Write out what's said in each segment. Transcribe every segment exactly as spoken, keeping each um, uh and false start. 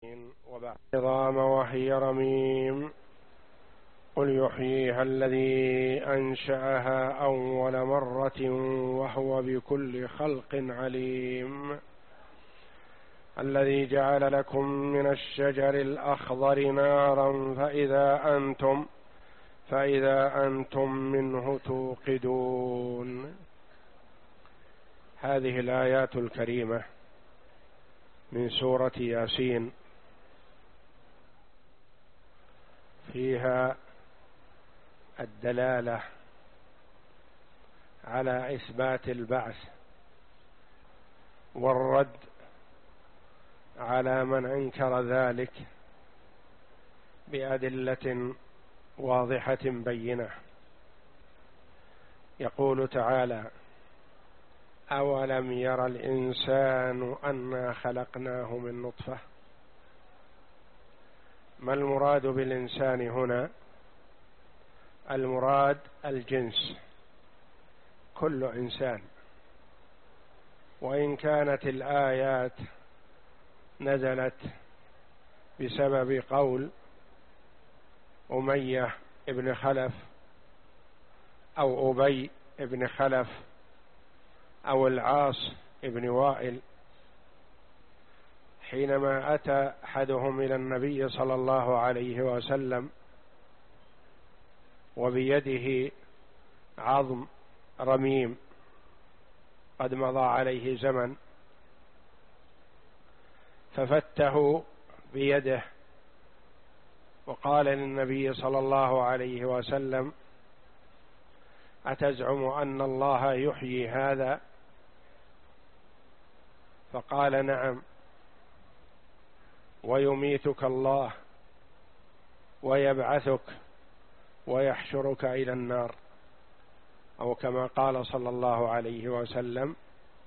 وبعد عظام وهي رميم قل يحييها الذي أنشأها أول مرة وهو بكل خلق عليم الذي جعل لكم من الشجر الأخضر نارا فإذا أنتم فإذا أنتم منه توقدون. هذه الآيات الكريمة من سورة ياسين فيها الدلالة على إثبات البعث والرد على من أنكر ذلك بأدلة واضحة بينة. يقول تعالى: أولم ير الإنسان أنا خلقناه من نطفة. ما المراد بالإنسان هنا؟ المراد الجنس، كل إنسان. وإن كانت الآيات نزلت بسبب قول أمية ابن خلف أو أبي ابن خلف أو العاص ابن وائل حينما أتى أحدهم إلى النبي صلى الله عليه وسلم وبيده عظم رميم قد مضى عليه زمن، ففته بيده وقال للنبي صلى الله عليه وسلم: أتزعم أن الله يحيي هذا؟ فقال: نعم، ويميتك الله ويبعثك ويحشرك إلى النار، أو كما قال صلى الله عليه وسلم.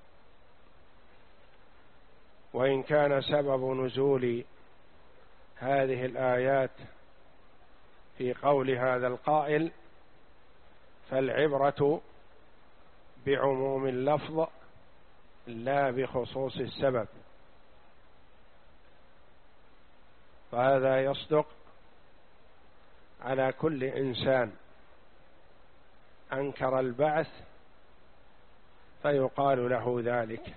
وإن كان سبب نزول هذه الآيات في قول هذا القائل، فالعبرة بعموم اللفظ لا بخصوص السبب، فهذا يصدق على كل إنسان أنكر البعث فيقال له ذلك.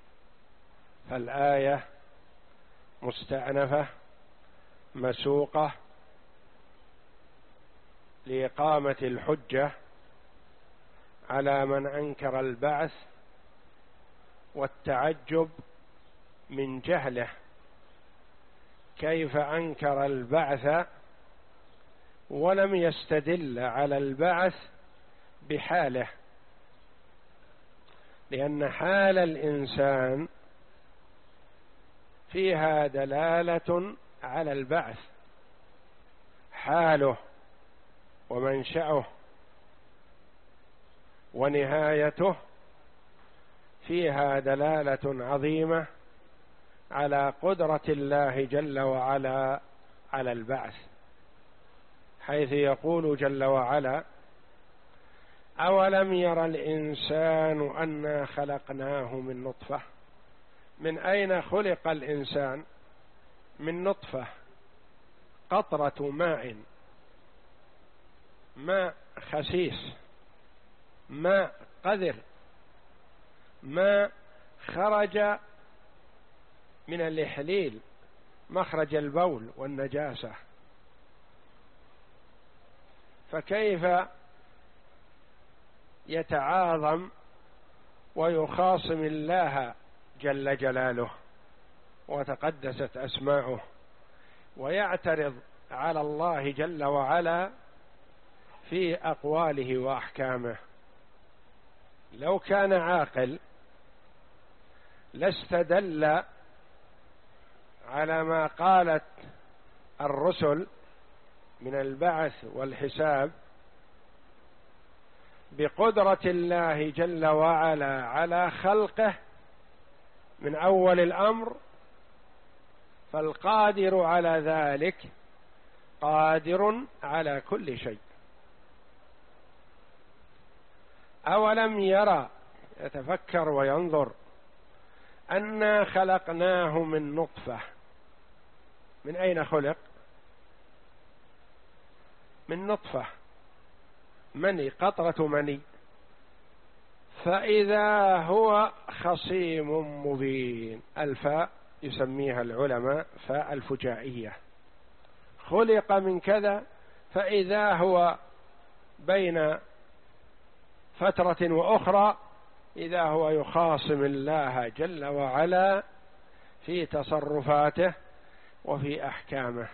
فالآية مستأنفة مسوقة لإقامة الحجة على من أنكر البعث والتعجب من جهله كيف أنكر البعث ولم يستدل على البعث بحاله، لأن حال الإنسان فيها دلالة على البعث، حاله ومنشأه ونهايته فيها دلالة عظيمة على قدرة الله جل وعلا على البعث، حيث يقول جل وعلا: أولم ير الإنسان أنا خلقناه من نطفة. من أين خلق الإنسان؟ من نطفة، قطرة ماء، ماء خسيس، ماء قذر، ماء خرج من الإحليل مخرج البول والنجاسة، فكيف يتعاظم ويخاصم الله جل جلاله وتقدست أسماؤه ويعترض على الله جل وعلا في أقواله وأحكامه؟ لو كان عاقل لاستدل على ما قالت الرسل من البعث والحساب بقدرة الله جل وعلا على خلقه من أول الأمر، فالقادر على ذلك قادر على كل شيء. أولم يرى، يتفكر وينظر، أنا خلقناه من نطفة، من أين خلق؟ من نطفة مني، قطرة مني، فإذا هو خصيم مبين. الفاء يسميها العلماء فاء الفجائية، خلق من كذا فإذا هو بين فترة وأخرى إذا هو يخاصم الله جل وعلا في تصرفاته وفي أحكامه،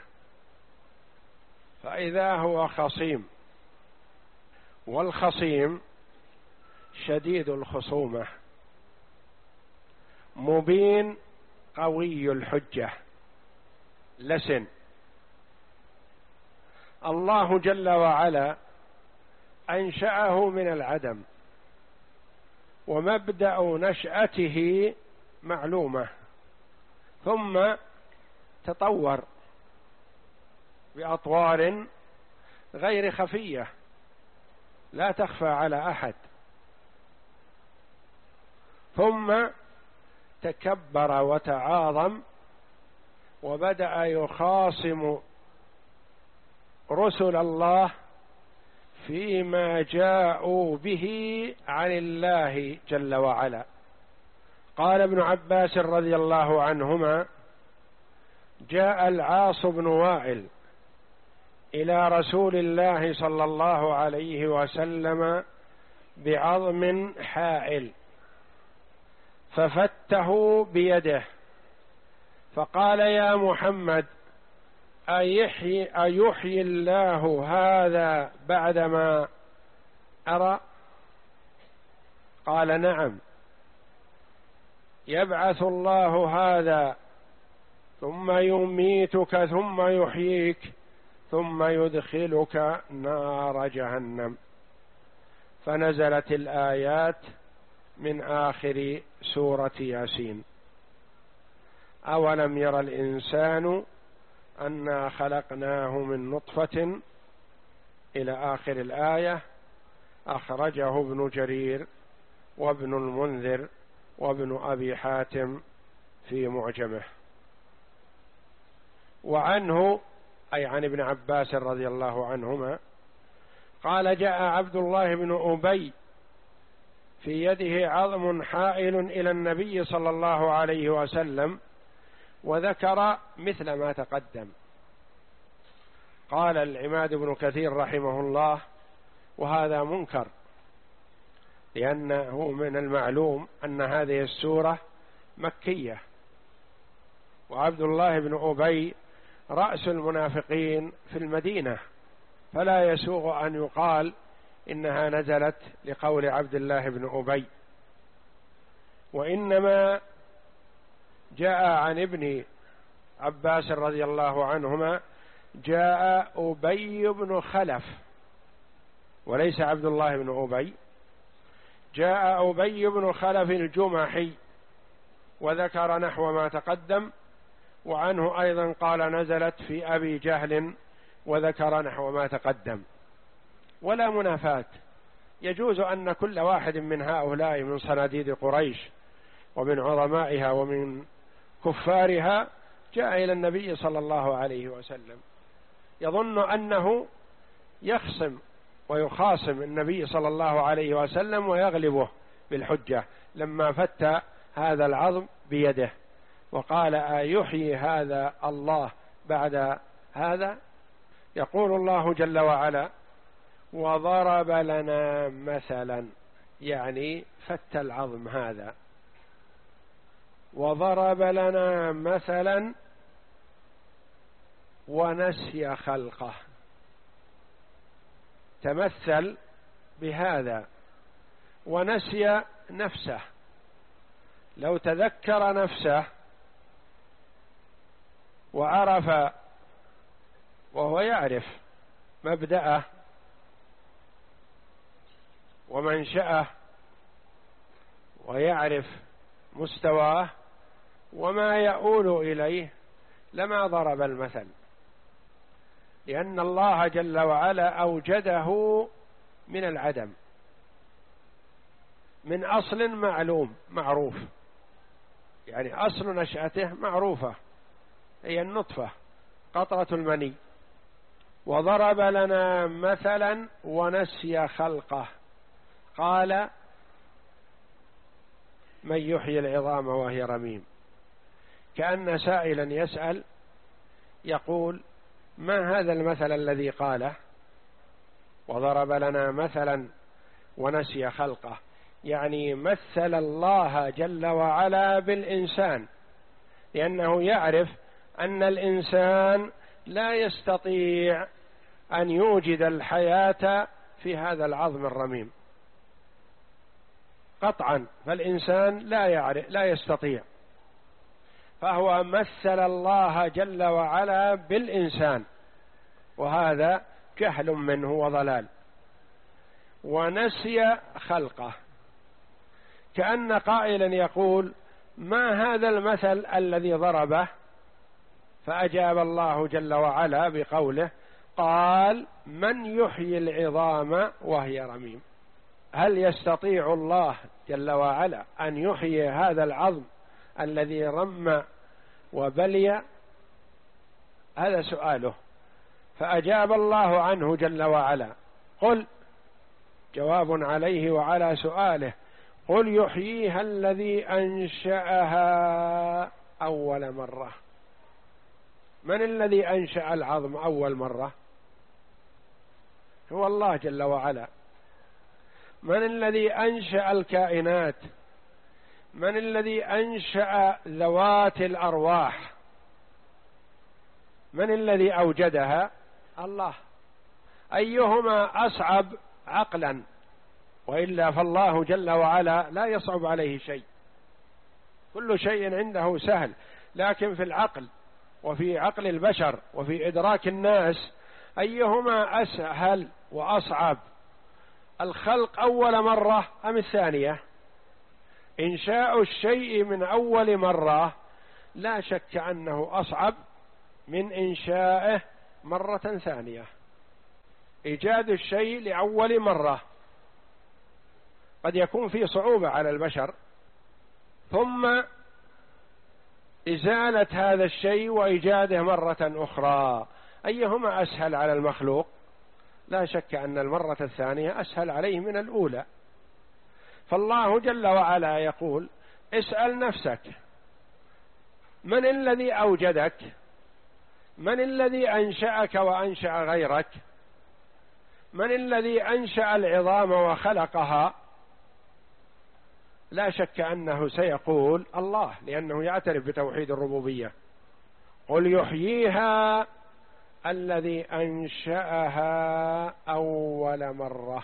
فإذا هو خصيم. والخصيم شديد الخصومة مبين قوي الحجة لسن. الله جل وعلا أنشأه من العدم، ومبدأ نشأته معلومة، ثم تطور بأطوار غير خفية لا تخفى على أحد، ثم تكبر وتعاظم وبدأ يخاصم رسل الله فيما جاءوا به عن الله جل وعلا. قال ابن عباس رضي الله عنهما: جاء العاص بن وائل إلى رسول الله صلى الله عليه وسلم بعظم حائل ففته بيده فقال: يا محمد، أيحيي, أيحيي الله هذا بعدما أرى؟ قال: نعم، يبعث الله هذا ثم يميتك ثم يحييك ثم يدخلك نار جهنم. فنزلت الآيات من آخر سورة ياسين: أولم ير الإنسان أنا خلقناه من نطفة، إلى آخر الآية. أخرجه ابن جرير وابن المنذر وابن أبي حاتم في معجمه. وعنه أي عن ابن عباس رضي الله عنهما قال: جاء عبد الله بن أبي في يده عظم حائل إلى النبي صلى الله عليه وسلم وذكر مثل ما تقدم. قال العماد بن كثير رحمه الله: وهذا منكر، لأنه من المعلوم أن هذه السورة مكية، وعبد الله بن أبي رأس المنافقين في المدينة، فلا يسوغ أن يقال إنها نزلت لقول عبد الله بن أبي، وإنما جاء عن ابن عباس رضي الله عنهما: جاء أبي بن خلف، وليس عبد الله بن أبي. جاء أبي بن خلف الجمحي وذكر نحو ما تقدم. وعنه أيضا قال: نزلت في أبي جهل وذكر نحو ما تقدم. ولا منافاة، يجوز أن كل واحد من هؤلاء من صناديد قريش ومن عظمائها ومن كفارها جاء إلى النبي صلى الله عليه وسلم يظن أنه يخصم ويخاصم النبي صلى الله عليه وسلم ويغلبه بالحجة، لما فت هذا العظم بيده وقال: أيحيي هذا الله بعد هذا؟ يقول الله جل وعلا: وضرب لنا مثلا، يعني فت العظم هذا. وضرب لنا مثلا ونسي خلقه، تمثل بهذا ونسي نفسه. لو تذكر نفسه وعرف، وهو يعرف مبدأه ومنشأه ويعرف مستواه وما يؤول إليه، لما ضرب المثل، لأن الله جل وعلا أوجده من العدم، من أصل معلوم معروف، يعني أصل نشأته معروفة هي النطفة، قطرة المني، وضرب لنا مثلا ونسي خلقه، قال من يحيي العظام وهي رميم. كأن سائلا يسأل يقول ما هذا المثل الذي قاله وضرب لنا مثلا ونسي خلقه؟ يعني مثل الله جل وعلا بالإنسان، لأنه يعرف أن الإنسان لا يستطيع أن يوجد الحياة في هذا العظم الرميم قطعا، فالإنسان لا يعرف لا يستطيع، فهو مثل الله جل وعلا بالإنسان، وهذا جهل منه وضلال. ونسي خلقه، كأن قائلا يقول ما هذا المثل الذي ضربه؟ فأجاب الله جل وعلا بقوله قال من يحيي العظام وهي رميم. هل يستطيع الله جل وعلا أن يحيي هذا العظم الذي رم وبلي؟ هذا سؤاله، فأجاب الله عنه جل وعلا. قل، جواب عليه وعلى سؤاله، قل يحييها الذي أنشأها أول مرة. من الذي أنشأ العظم أول مرة؟ هو الله جل وعلا. من الذي أنشأ الكائنات؟ من الذي أنشأ ذوات الأرواح؟ من الذي أوجدها؟ الله. أيهما أصعب عقلا؟ وإلا فالله جل وعلا لا يصعب عليه شيء، كل شيء عنده سهل، لكن في العقل وفي عقل البشر وفي إدراك الناس أيهما أسهل وأصعب؟ الخلق أول مرة أم الثانية؟ إنشاء الشيء من أول مرة لا شك أنه أصعب من إنشائه مرة ثانية. إيجاد الشيء لأول مرة قد يكون فيه صعوبة على البشر، ثم إزالة هذا الشيء وإيجاده مرة أخرى، أيهما أسهل على المخلوق؟ لا شك أن المرة الثانية أسهل عليه من الأولى. فالله جل وعلا يقول اسأل نفسك من الذي أوجدك؟ من الذي أنشأك وأنشأ غيرك؟ من الذي أنشأ العظام وخلقها؟ لا شك أنه سيقول الله، لأنه يعترف بتوحيد الربوبية. قل يحييها الذي أنشأها أول مرة.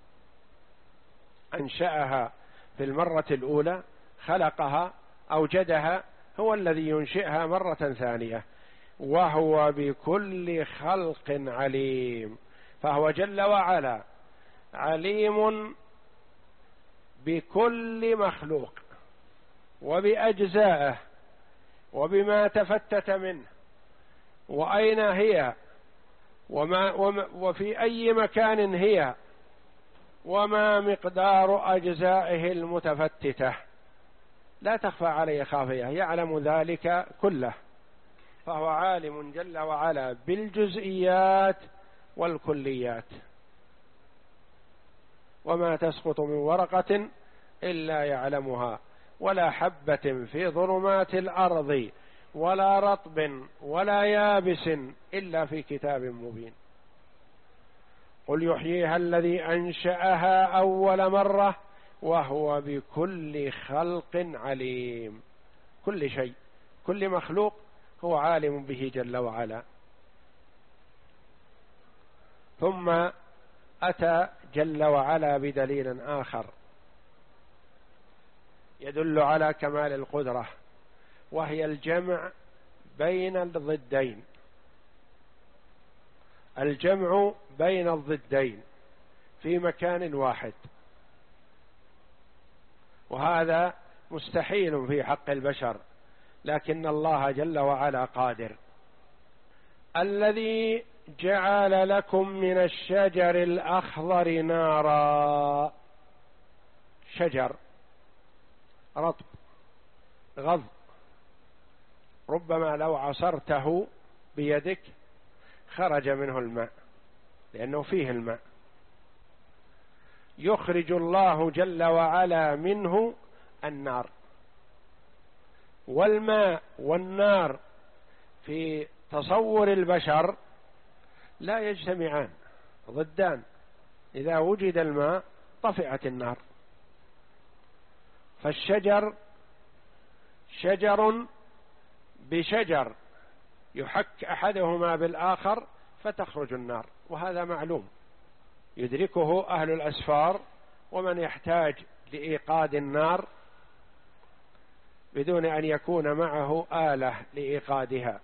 أنشأها في المرة الأولى، خلقها أوجدها، هو الذي ينشئها مرة ثانية، وهو بكل خلق عليم. فهو جل وعلا عليم بكل مخلوق وبأجزائه وبما تفتت منه وأين هي وما وفي أي مكان هي وما مقدار أجزائه المتفتتة، لا تخفى عليه خافية، يعلم ذلك كله. فهو عالم جل وعلا بالجزئيات والكليات. وما تسقط من ورقة إلا يعلمها، ولا حبة في ظلمات الأرض ولا رطب ولا يابس إلا في كتاب مبين. قل يحييها الذي أنشأها أول مرة وهو بكل خلق عليم. كل شيء، كل مخلوق هو عالم به جل وعلا. ثم أتى جل وعلا بدليل آخر يدل على كمال القدرة، وهي الجمع بين الضدين. الجمع بين الضدين في مكان واحد، وهذا مستحيل في حق البشر، لكن الله جل وعلا قادر. الذي جعل لكم من الشجر الأخضر نارا، شجر رطب غض، ربما لو عصرته بيدك خرج منه الماء، لأنه فيه الماء. يخرج الله جل وعلا منه النار. والماء والنار في تصور البشر لا يجتمعان، ضدان. إذا وجد الماء طفئت النار. فالشجر شجر بشجر يحك أحدهما بالآخر فتخرج النار، وهذا معلوم يدركه أهل الأسفار، ومن يحتاج لإيقاد النار بدون أن يكون معه آلة لإيقادها.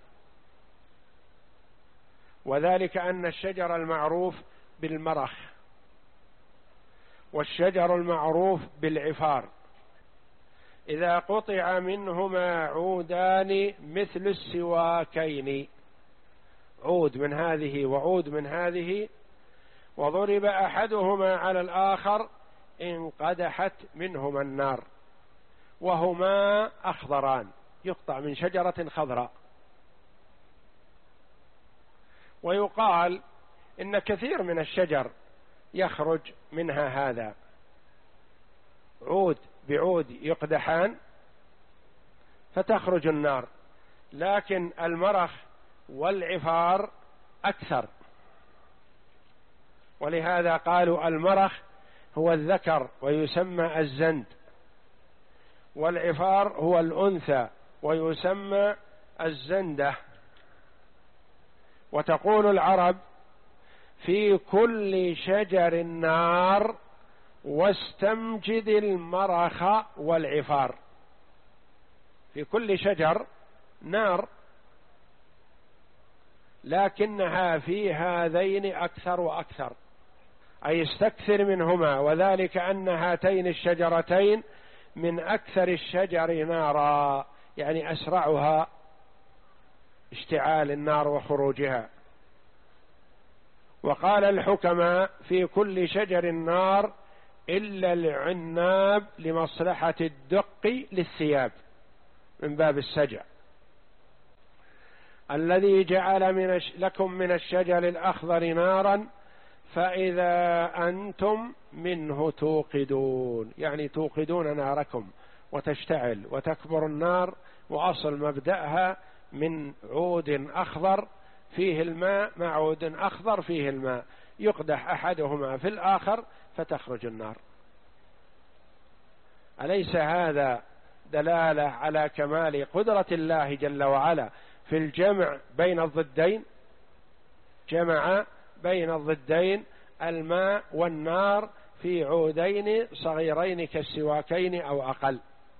وذلك أن الشجر المعروف بالمرخ، والشجر المعروف بالعفار، إذا قطع منهما عودان مثل السواكين، عود من هذه وعود من هذه، وضرب أحدهما على الآخر انقدحت منهما النار، وهما أخضران، يقطع من شجرة خضراء. ويقال إن كثير من الشجر يخرج منها هذا، عود بعود يقدحان فتخرج النار، لكن المرخ والعفار أكثر، ولهذا قالوا المرخ هو الذكر ويسمى الزند، والعفار هو الأنثى ويسمى الزندة. وتقول العرب في كل شجر نار واستمجد المرخ والعفار، في كل شجر نار، لكنها في هذين أكثر وأكثر، أي استكثر منهما، وذلك أن هاتين الشجرتين من أكثر الشجر نارا، يعني أسرعها اشتعال النار وخروجها. وقال الحكماء في كل شجر نار إلا العناب لمصلحة الدق للثياب، من باب السجع. الذي جعل من لكم من الشجر الأخضر نارا فإذا أنتم منه توقدون، يعني توقدون ناركم وتشتعل وتكبر النار، وأصل مبدأها من عود أخضر فيه الماء مع عود أخضر فيه الماء، يقدح أحدهما في الآخر فتخرج النار. أليس هذا دلالة على كمال قدرة الله جل وعلا في الجمع بين الضدين؟ جمع بين الضدين الماء والنار في عودين صغيرين كالسواكين أو أقل.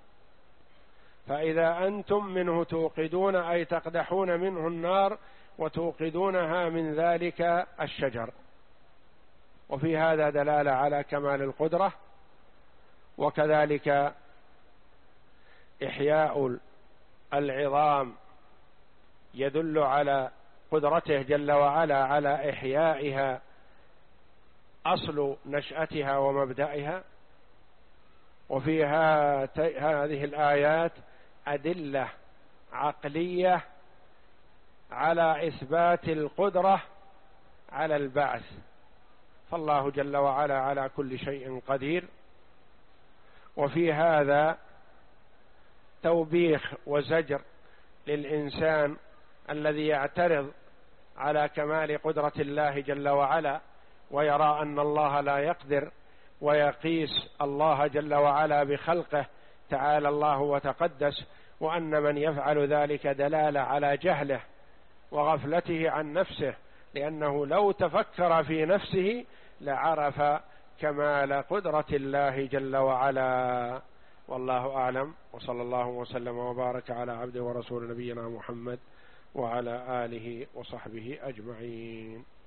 فإذا أنتم منه توقدون أي تقدحون منه النار وتوقدونها من ذلك الشجر. وفي هذا دلالة على كمال القدرة، وكذلك إحياء العظام يدل على قدرته جل وعلا على إحيائها، أصل نشأتها ومبدأها. وفي هذه الآيات أدلة عقلية على إثبات القدرة على البعث، فالله جل وعلا على كل شيء قدير. وفي هذا توبيخ وزجر للإنسان الذي يعترض على كمال قدرة الله جل وعلا ويرى أن الله لا يقدر، ويقيس الله جل وعلا بخلقه تعالى الله وتقدس، وأن من يفعل ذلك دلالة على جهله وغفلته عن نفسه، لأنه لو تفكر في نفسه لعرف كمال قدرة الله جل وعلا. والله أعلم، وصلى الله وسلم وبارك على عبده ورسول نبينا محمد وعلى آله وصحبه أجمعين.